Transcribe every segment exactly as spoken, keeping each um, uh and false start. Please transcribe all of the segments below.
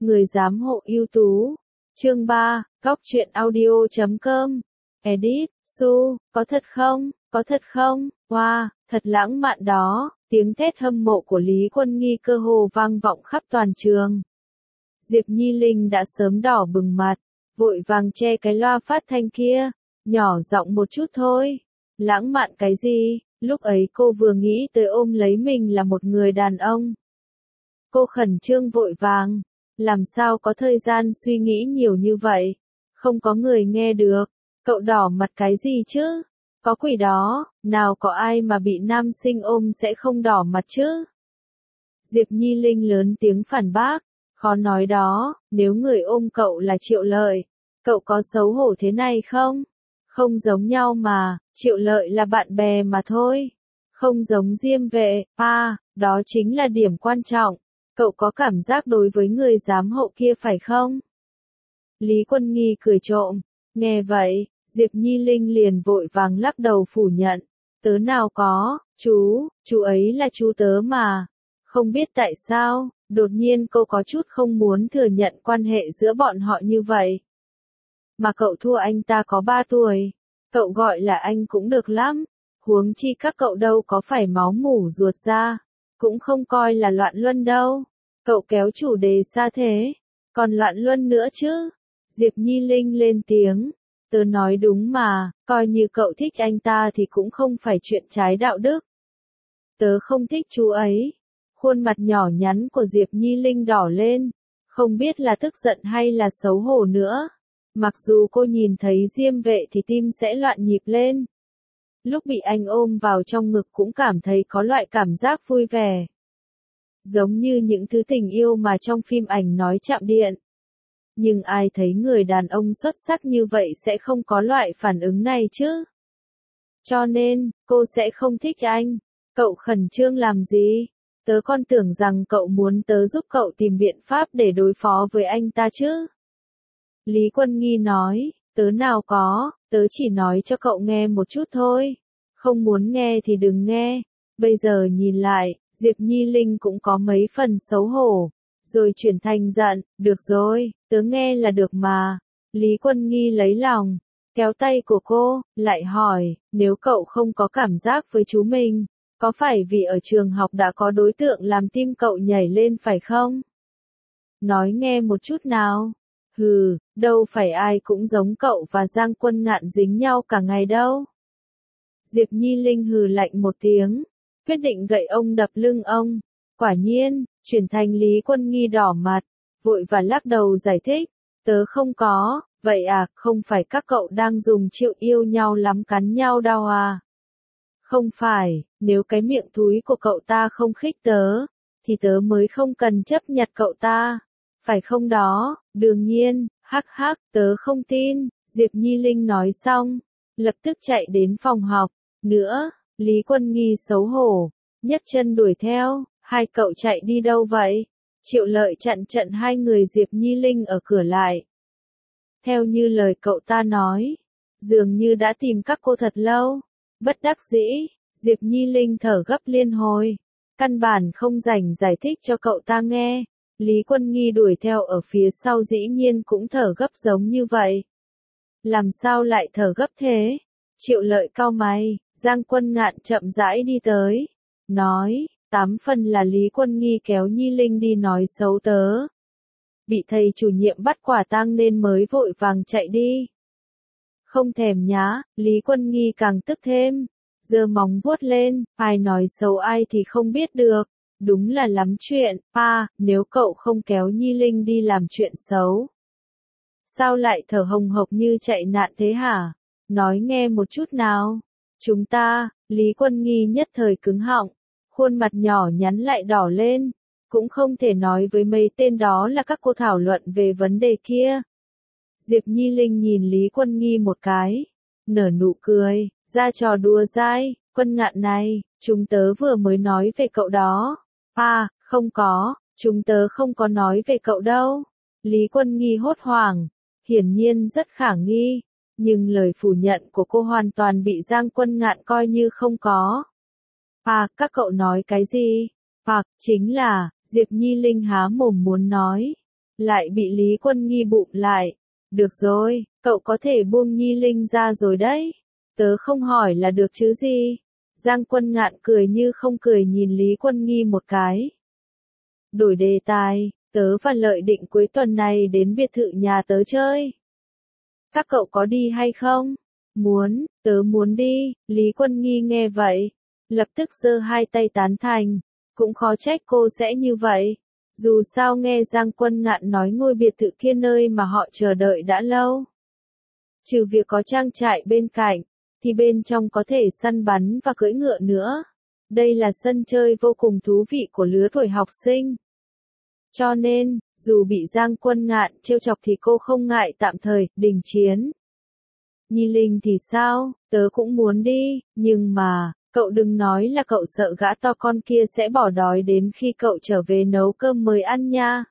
Người giám hộ ưu tú. Chương ba, góc truyện audio chấm com. Edit, Su, có thật không, có thật không, wow, thật lãng mạn đó, tiếng thét hâm mộ của Lý Quân Nghi cơ hồ vang vọng khắp toàn trường. Diệp Nhi Linh đã sớm đỏ bừng mặt, vội vàng che cái loa phát thanh kia, nhỏ giọng một chút thôi. Lãng mạn cái gì, lúc ấy cô vừa nghĩ tới ôm lấy mình là một người đàn ông. Cô khẩn trương vội vàng, làm sao có thời gian suy nghĩ nhiều như vậy, không có người nghe được, cậu đỏ mặt cái gì chứ, có quỷ đó, nào có ai mà bị nam sinh ôm sẽ không đỏ mặt chứ. Diệp Nhi Linh lớn tiếng phản bác, khó nói đó, nếu người ôm cậu là Triệu Lợi, cậu có xấu hổ thế này không? Không giống nhau mà, Triệu Lợi là bạn bè mà thôi, không giống Diêm Vệ, à, đó chính là điểm quan trọng. Cậu có cảm giác đối với người giám hộ kia phải không? Lý Quân Nghi cười trộm, nghe vậy, Diệp Nhi Linh liền vội vàng lắc đầu phủ nhận, tớ nào có, chú, chú ấy là chú tớ mà. Không biết tại sao, đột nhiên cô có chút không muốn thừa nhận quan hệ giữa bọn họ như vậy. Mà cậu thua anh ta có ba tuổi, cậu gọi là anh cũng được lắm, huống chi các cậu đâu có phải máu mủ ruột ra. Cũng không coi là loạn luân đâu. Cậu kéo chủ đề xa thế. Còn loạn luân nữa chứ. Diệp Nhi Linh lên tiếng. Tớ nói đúng mà, coi như cậu thích anh ta thì cũng không phải chuyện trái đạo đức. Tớ không thích chú ấy. Khuôn mặt nhỏ nhắn của Diệp Nhi Linh đỏ lên. Không biết là tức giận hay là xấu hổ nữa. Mặc dù cô nhìn thấy Diêm Vệ thì tim sẽ loạn nhịp lên. Lúc bị anh ôm vào trong ngực cũng cảm thấy có loại cảm giác vui vẻ. Giống như những thứ tình yêu mà trong phim ảnh nói chạm điện. Nhưng ai thấy người đàn ông xuất sắc như vậy sẽ không có loại phản ứng này chứ. Cho nên, cô sẽ không thích anh. Cậu khẩn trương làm gì? Tớ còn tưởng rằng cậu muốn tớ giúp cậu tìm biện pháp để đối phó với anh ta chứ. Lý Quân Nghi nói, tớ nào có, tớ chỉ nói cho cậu nghe một chút thôi. Không muốn nghe thì đừng nghe. Bây giờ nhìn lại, Diệp Nhi Linh cũng có mấy phần xấu hổ. Rồi chuyển thành giận, được rồi, tớ nghe là được mà. Lý Quân Nghi lấy lòng, kéo tay của cô, lại hỏi, nếu cậu không có cảm giác với chú mình, có phải vì ở trường học đã có đối tượng làm tim cậu nhảy lên phải không? Nói nghe một chút nào. Hừ, đâu phải ai cũng giống cậu và Giang Quân Ngạn dính nhau cả ngày đâu. Diệp Nhi Linh hừ lạnh một tiếng, quyết định gậy ông đập lưng ông. Quả nhiên, chuyển thành Lý Quân Nghi đỏ mặt, vội và lắc đầu giải thích, tớ không có, vậy à, không phải các cậu đang dùng chiêu yêu nhau lắm cắn nhau đâu à? Không phải, nếu cái miệng thúi của cậu ta không khích tớ, thì tớ mới không cần chấp nhặt cậu ta. Phải không đó, đương nhiên, hắc hắc, tớ không tin, Diệp Nhi Linh nói xong, lập tức chạy đến phòng học. Nữa, Lý Quân Nghi xấu hổ, nhấc chân đuổi theo, hai cậu chạy đi đâu vậy? Triệu Lợi chặn trận hai người Diệp Nhi Linh ở cửa lại. Theo như lời cậu ta nói, dường như đã tìm các cô thật lâu. Bất đắc dĩ, Diệp Nhi Linh thở gấp liên hồi, căn bản không rảnh giải thích cho cậu ta nghe. Lý Quân Nghi đuổi theo ở phía sau dĩ nhiên cũng thở gấp giống như vậy. Làm sao lại thở gấp thế? Triệu Lợi cau mày, Giang Quân Ngạn chậm rãi đi tới, nói, tám phần là Lý Quân Nghi kéo Nhi Linh đi nói xấu tớ. Bị thầy chủ nhiệm bắt quả tang nên mới vội vàng chạy đi. Không thèm nhá, Lý Quân Nghi càng tức thêm, giơ móng vuốt lên, ai nói xấu ai thì không biết được. Đúng là lắm chuyện, pa, nếu cậu không kéo Nhi Linh đi làm chuyện xấu. Sao lại thở hồng hộc như chạy nạn thế hả? Nói nghe một chút nào. Chúng ta, Lý Quân Nghi nhất thời cứng họng, khuôn mặt nhỏ nhắn lại đỏ lên, cũng không thể nói với mấy tên đó là các cô thảo luận về vấn đề kia. Diệp Nhi Linh nhìn Lý Quân Nghi một cái, nở nụ cười, ra trò đùa dai, Quân Ngạn này, chúng tớ vừa mới nói về cậu đó. À, không có, chúng tớ không có nói về cậu đâu. Lý Quân Nghi hốt hoảng, hiển nhiên rất khả nghi, nhưng lời phủ nhận của cô hoàn toàn bị Giang Quân Ngạn coi như không có. À, các cậu nói cái gì? À, chính là, Diệp Nhi Linh há mồm muốn nói, lại bị Lý Quân Nghi bụm lại. Được rồi, cậu có thể buông Nhi Linh ra rồi đấy. Tớ không hỏi là được chứ gì. Giang Quân Ngạn cười như không cười nhìn Lý Quân Nghi một cái. Đổi đề tài, tớ và Lợi định cuối tuần này đến biệt thự nhà tớ chơi. Các cậu có đi hay không? Muốn, tớ muốn đi. Lý Quân Nghi nghe vậy, lập tức giơ hai tay tán thành. Cũng khó trách cô sẽ như vậy. Dù sao nghe Giang Quân Ngạn nói ngôi biệt thự kia nơi mà họ chờ đợi đã lâu. Trừ việc có trang trại bên cạnh, thì bên trong có thể săn bắn và cưỡi ngựa nữa. Đây là sân chơi vô cùng thú vị của lứa tuổi học sinh. Cho nên, dù bị Giang Quân Ngạn trêu chọc thì cô không ngại tạm thời đình chiến. Nhi Linh thì sao, tớ cũng muốn đi, nhưng mà, cậu đừng nói là cậu sợ gã to con kia sẽ bỏ đói đến khi cậu trở về nấu cơm mời ăn nha.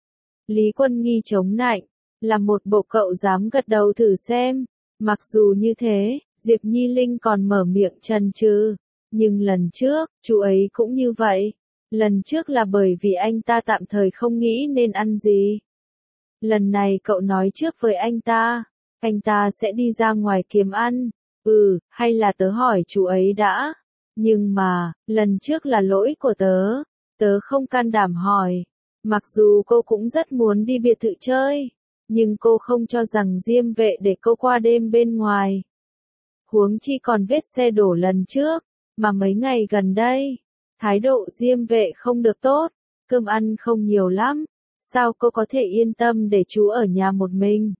Lý Quân Nghi chống nạnh, là một bộ cậu dám gật đầu thử xem. Mặc dù như thế, Diệp Nhi Linh còn mở miệng chần chừ, nhưng lần trước, chú ấy cũng như vậy. Lần trước là bởi vì anh ta tạm thời không nghĩ nên ăn gì. Lần này cậu nói trước với anh ta, anh ta sẽ đi ra ngoài kiếm ăn. Ừ, hay là tớ hỏi chú ấy đã. Nhưng mà, lần trước là lỗi của tớ. Tớ không can đảm hỏi. Mặc dù cô cũng rất muốn đi biệt thự chơi, nhưng cô không cho rằng Diêm Vệ để cô qua đêm bên ngoài. Huống chi còn vết xe đổ lần trước, mà mấy ngày gần đây, thái độ Diêm Vệ không được tốt, cơm ăn không nhiều lắm. Sao cô có thể yên tâm để chú ở nhà một mình?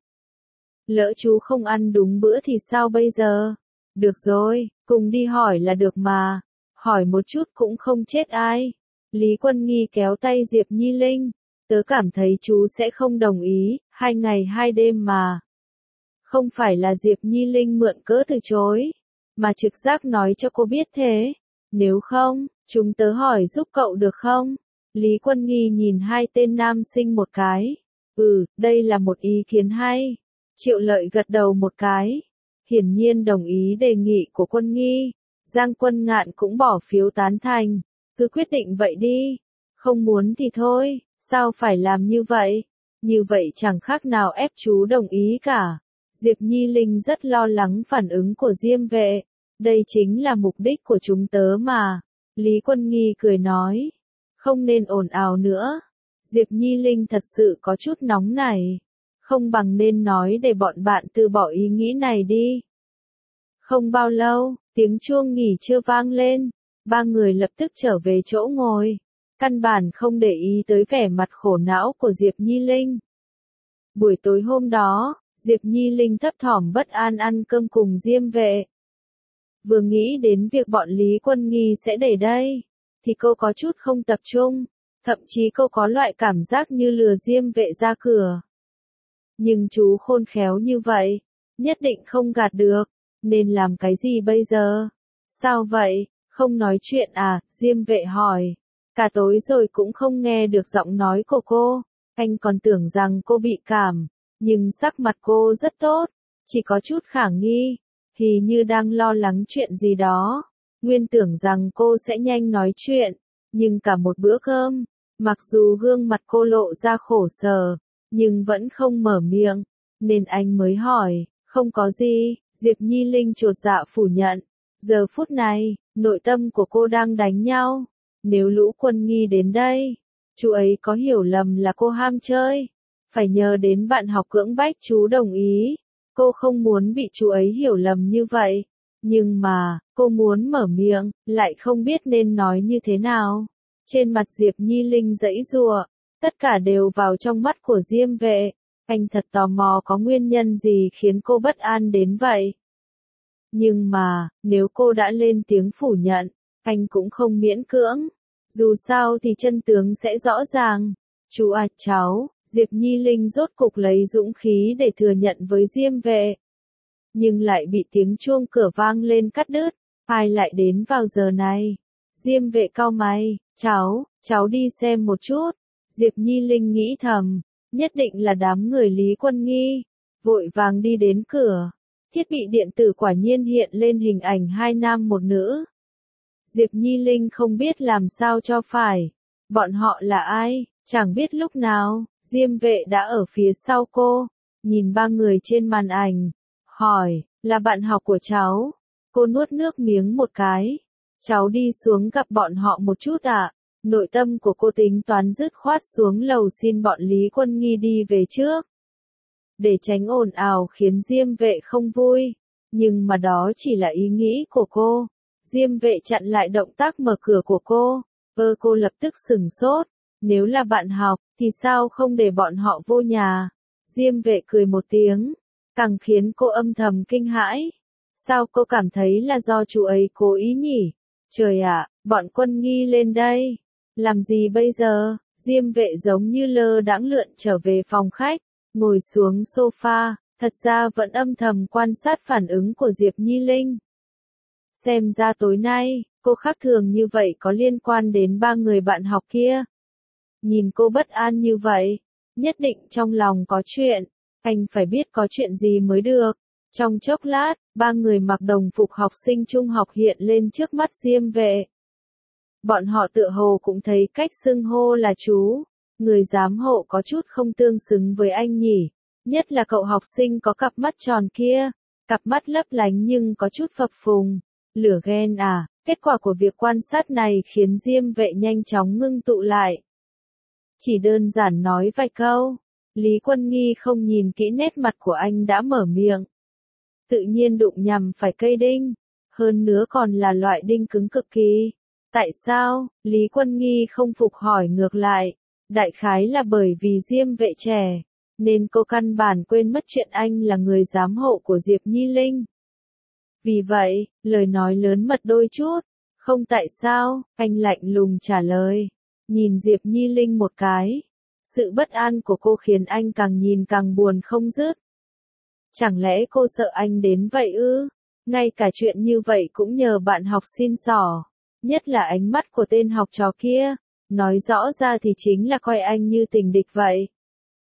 Lỡ chú không ăn đúng bữa thì sao bây giờ? Được rồi, cùng đi hỏi là được mà. Hỏi một chút cũng không chết ai. Lý Quân Nghi kéo tay Diệp Nhi Linh. Tớ cảm thấy chú sẽ không đồng ý, hai ngày hai đêm mà. Không phải là Diệp Nhi Linh mượn cớ từ chối, mà trực giác nói cho cô biết thế. Nếu không, chúng tớ hỏi giúp cậu được không? Lý Quân Nghi nhìn hai tên nam sinh một cái. Ừ, đây là một ý kiến hay. Triệu Lợi gật đầu một cái. Hiển nhiên đồng ý đề nghị của Quân Nghi. Giang Quân Ngạn cũng bỏ phiếu tán thành. Cứ quyết định vậy đi. Không muốn thì thôi, sao phải làm như vậy? Như vậy chẳng khác nào ép chú đồng ý cả. Diệp Nhi Linh rất lo lắng phản ứng của Diêm Vệ. Đây chính là mục đích của chúng tớ mà. Lý Quân Nghi cười nói. Không nên ồn ào nữa. Diệp Nhi Linh thật sự có chút nóng này. Không bằng nên nói để bọn bạn từ bỏ ý nghĩ này đi. Không bao lâu, tiếng chuông nghỉ trưa vang lên. Ba người lập tức trở về chỗ ngồi. Căn bản không để ý tới vẻ mặt khổ não của Diệp Nhi Linh. Buổi tối hôm đó, Diệp Nhi Linh thấp thỏm bất an ăn cơm cùng Diêm Vệ. Vừa nghĩ đến việc bọn Lý Quân Nghi sẽ để đây, thì cô có chút không tập trung, thậm chí cô có loại cảm giác như lừa Diêm Vệ ra cửa. Nhưng chú khôn khéo như vậy, nhất định không gạt được, nên làm cái gì bây giờ? Sao vậy, không nói chuyện à? Diêm Vệ hỏi. Cả tối rồi cũng không nghe được giọng nói của cô, anh còn tưởng rằng cô bị cảm, nhưng sắc mặt cô rất tốt, chỉ có chút khả nghi, thì như đang lo lắng chuyện gì đó. Nguyên tưởng rằng cô sẽ nhanh nói chuyện, nhưng cả một bữa cơm, mặc dù gương mặt cô lộ ra khổ sở, nhưng vẫn không mở miệng, nên anh mới hỏi, không có gì. Diệp Nhi Linh chột dạ phủ nhận. Giờ phút này, nội tâm của cô đang đánh nhau. Nếu Lũ Quân Nghi đến đây, chú ấy có hiểu lầm là cô ham chơi, phải nhờ đến bạn học cưỡng bách chú đồng ý. Cô không muốn bị chú ấy hiểu lầm như vậy, nhưng mà, cô muốn mở miệng, lại không biết nên nói như thế nào. Trên mặt Diệp Nhi Linh giãy giụa, tất cả đều vào trong mắt của Diêm Vệ. Anh thật tò mò có nguyên nhân gì khiến cô bất an đến vậy. Nhưng mà, nếu cô đã lên tiếng phủ nhận, anh cũng không miễn cưỡng. Dù sao thì chân tướng sẽ rõ ràng. Chú à cháu, Diệp Nhi Linh rốt cục lấy dũng khí để thừa nhận với Diêm Vệ. Nhưng lại bị tiếng chuông cửa vang lên cắt đứt. Ai lại đến vào giờ này? Diêm Vệ cau mày. Cháu, cháu đi xem một chút. Diệp Nhi Linh nghĩ thầm, nhất định là đám người Lý Quân Nghi. Vội vàng đi đến cửa. Thiết bị điện tử quả nhiên hiện lên hình ảnh hai nam một nữ. Diệp Nhi Linh không biết làm sao cho phải. Bọn họ là ai? Chẳng biết lúc nào, Diêm Vệ đã ở phía sau cô, nhìn ba người trên màn ảnh, hỏi, là bạn học của cháu. Cô nuốt nước miếng một cái. Cháu đi xuống gặp bọn họ một chút ạ. À? Nội tâm của cô tính toán dứt khoát xuống lầu xin bọn Lý Quân Nghi đi về trước. Để tránh ồn ào khiến Diêm Vệ không vui. Nhưng mà đó chỉ là ý nghĩ của cô. Diêm Vệ chặn lại động tác mở cửa của cô. Ơ cô lập tức sửng sốt. Nếu là bạn học, thì sao không để bọn họ vô nhà? Diêm Vệ cười một tiếng. Càng khiến cô âm thầm kinh hãi. Sao cô cảm thấy là do chú ấy cố ý nhỉ? Trời ạ, bọn Quân Nghi lên đây. Làm gì bây giờ? Diêm Vệ giống như lơ đãng lượn trở về phòng khách, ngồi xuống sofa, thật ra vẫn âm thầm quan sát phản ứng của Diệp Nhi Linh. Xem ra tối nay, cô khác thường như vậy có liên quan đến ba người bạn học kia. Nhìn cô bất an như vậy, nhất định trong lòng có chuyện, anh phải biết có chuyện gì mới được. Trong chốc lát, ba người mặc đồng phục học sinh trung học hiện lên trước mắt Diêm Vệ. Bọn họ tựa hồ cũng thấy cách xưng hô là chú. Người giám hộ có chút không tương xứng với anh nhỉ. Nhất là cậu học sinh có cặp mắt tròn kia. Cặp mắt lấp lánh nhưng có chút phập phùng. Lửa ghen à? Kết quả của việc quan sát này khiến Diêm Vệ nhanh chóng ngưng tụ lại. Chỉ đơn giản nói vài câu. Lý Quân Nghi không nhìn kỹ nét mặt của anh đã mở miệng. Tự nhiên đụng nhầm phải cây đinh. Hơn nữa còn là loại đinh cứng cực kỳ. Tại sao? Lý Quân Nghi không phục hỏi ngược lại. Đại khái là bởi vì Diêm Vệ trẻ, nên cô căn bản quên mất chuyện anh là người giám hộ của Diệp Nhi Linh. Vì vậy, lời nói lớn mật đôi chút. Không tại sao, anh lạnh lùng trả lời. Nhìn Diệp Nhi Linh một cái. Sự bất an của cô khiến anh càng nhìn càng buồn không dứt. Chẳng lẽ cô sợ anh đến vậy ư? Ngay cả chuyện như vậy cũng nhờ bạn học xin xỏ. Nhất là ánh mắt của tên học trò kia. Nói rõ ra thì chính là coi anh như tình địch vậy.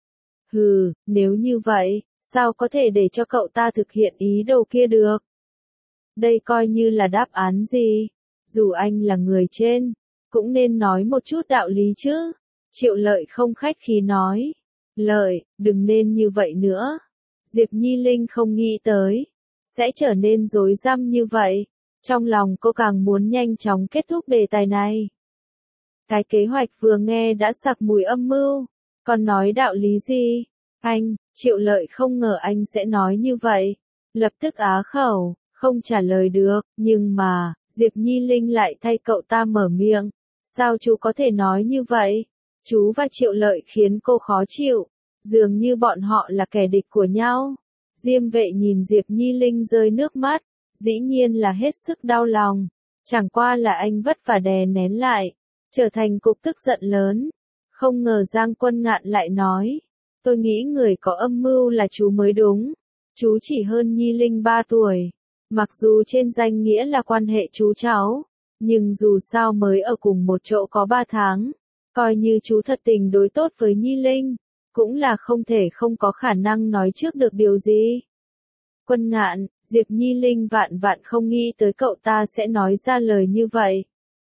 Hừ, nếu như vậy, sao có thể để cho cậu ta thực hiện ý đồ kia được? Đây coi như là đáp án gì? Dù anh là người trên, cũng nên nói một chút đạo lý chứ. Triệu Lợi không khách khí nói. Lợi, đừng nên như vậy nữa. Diệp Nhi Linh không nghĩ tới. Sẽ trở nên rối rắm như vậy. Trong lòng cô càng muốn nhanh chóng kết thúc đề tài này. Cái kế hoạch vừa nghe đã sặc mùi âm mưu. Còn nói đạo lý gì? Anh, Triệu Lợi không ngờ anh sẽ nói như vậy. Lập tức á khẩu, không trả lời được. Nhưng mà, Diệp Nhi Linh lại thay cậu ta mở miệng. Sao chú có thể nói như vậy? Chú và Triệu Lợi khiến cô khó chịu. Dường như bọn họ là kẻ địch của nhau. Diêm Vệ nhìn Diệp Nhi Linh rơi nước mắt. Dĩ nhiên là hết sức đau lòng. Chẳng qua là anh vất vả đè nén lại. Trở thành cục tức giận lớn. Không ngờ Giang Quân Ngạn lại nói. Tôi nghĩ người có âm mưu là chú mới đúng. Chú chỉ hơn Nhi Linh ba tuổi. Mặc dù trên danh nghĩa là quan hệ chú cháu. Nhưng dù sao mới ở cùng một chỗ có ba tháng. Coi như chú thật tình đối tốt với Nhi Linh. Cũng là không thể không có khả năng nói trước được điều gì. Quân Ngạn, Diệp Nhi Linh vạn vạn không nghĩ tới cậu ta sẽ nói ra lời như vậy.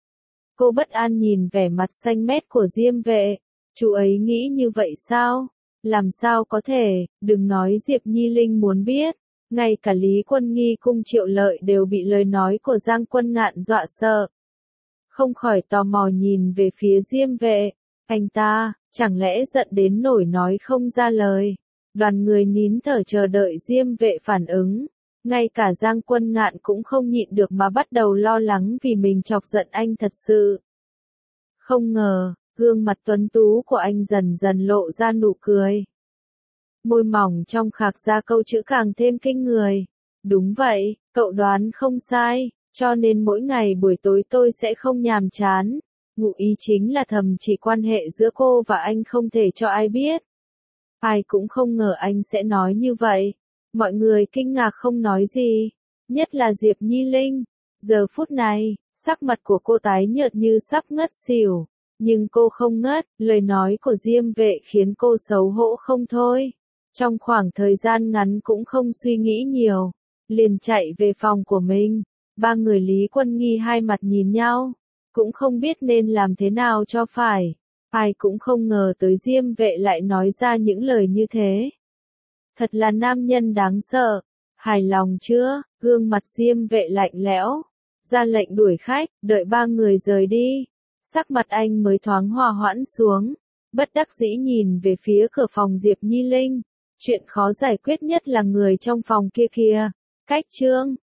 Cô bất an nhìn vẻ mặt xanh mét của Diêm Vệ. Chú ấy nghĩ như vậy sao? Làm sao có thể, đừng nói Diệp Nhi Linh muốn biết. Ngay cả Lý Quân Nghi cùng Triệu Lợi đều bị lời nói của Giang Quân Ngạn dọa sợ. Không khỏi tò mò nhìn về phía Diêm Vệ. Anh ta, chẳng lẽ giận đến nổi nói không ra lời. Đoàn người nín thở chờ đợi Diêm Vệ phản ứng. Ngay cả Giang Quân Ngạn cũng không nhịn được mà bắt đầu lo lắng vì mình chọc giận anh thật sự. Không ngờ, gương mặt tuấn tú của anh dần dần lộ ra nụ cười. Môi mỏng trong khạc ra câu chữ càng thêm kinh người. Đúng vậy, cậu đoán không sai, cho nên mỗi ngày buổi tối tôi sẽ không nhàm chán. Ngụ ý chính là thầm chỉ quan hệ giữa cô và anh không thể cho ai biết. Ai cũng không ngờ anh sẽ nói như vậy. Mọi người kinh ngạc không nói gì. Nhất là Diệp Nhi Linh. Giờ phút này, sắc mặt của cô tái nhợt như sắp ngất xỉu. Nhưng cô không ngất, lời nói của Diêm Vệ khiến cô xấu hổ không thôi. Trong khoảng thời gian ngắn cũng không suy nghĩ nhiều. Liền chạy về phòng của mình. Ba người Lý Quân Nghi hai mặt nhìn nhau. Cũng không biết nên làm thế nào cho phải. Ai cũng không ngờ tới Diêm Vệ lại nói ra những lời như thế. Thật là nam nhân đáng sợ. Hài lòng chưa? Gương mặt Diêm Vệ lạnh lẽo, ra lệnh đuổi khách, đợi ba người rời đi. Sắc mặt anh mới thoáng hòa hoãn xuống, bất đắc dĩ nhìn về phía cửa phòng Diệp Nhi Linh. Chuyện khó giải quyết nhất là người trong phòng kia kìa. Cách Trương,